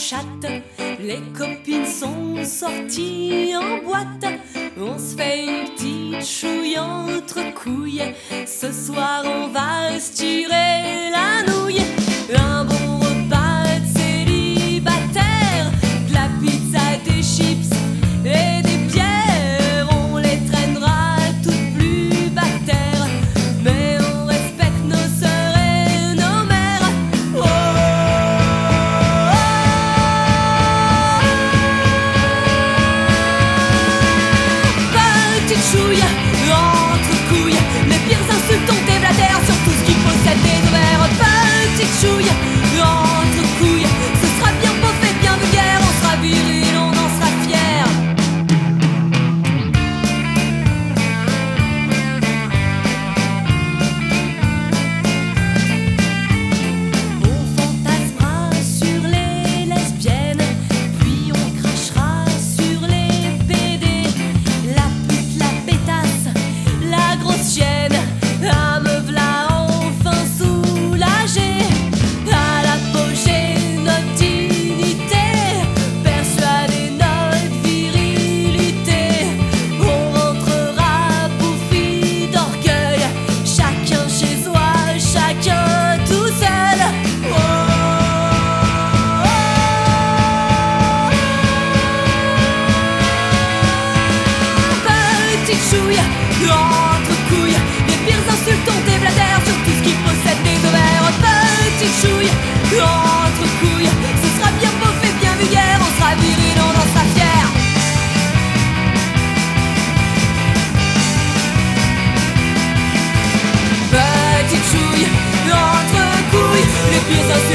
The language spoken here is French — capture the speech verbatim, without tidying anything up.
chatte. Les copines sont sorties en boîte. On se fait une petite chouille entre couilles. Ce soir on va se tirer la nouille. Un bon repas de célibataire, de la pizza, des chips et des bières. On les traînera toutes plus bactères, mais on respecte nos sœurs et nos mères. Oh, oh, oh. Petite chouille entre couilles, les pires insultes ont des bladères sur tout ce qui possède des ovaires. Petite chouille entre couilles, ce sera bien beau fait, bien vulgaire. On sera viril, on en sera fier. On fantasmera sur les lesbiennes, puis on crachera sur les P D. La pute, la pétasse, la grosse chienne, ah me v'là enfin soulagée. À l'apogée notre dignité, persuadé notre virilité. On rentrera bouffi d'orgueil, chacun chez soi, chacun tout seul. Oh, oh, oh. Petite chouille entre couilles, les pires insultes ont des bladères sur tout ce qui possède des ovaires. Petite chouille entre couilles, ce sera bien beau fait, bien vulgaire. On sera viril, on en sera fier. Petite chouille entre couilles, les pires insultes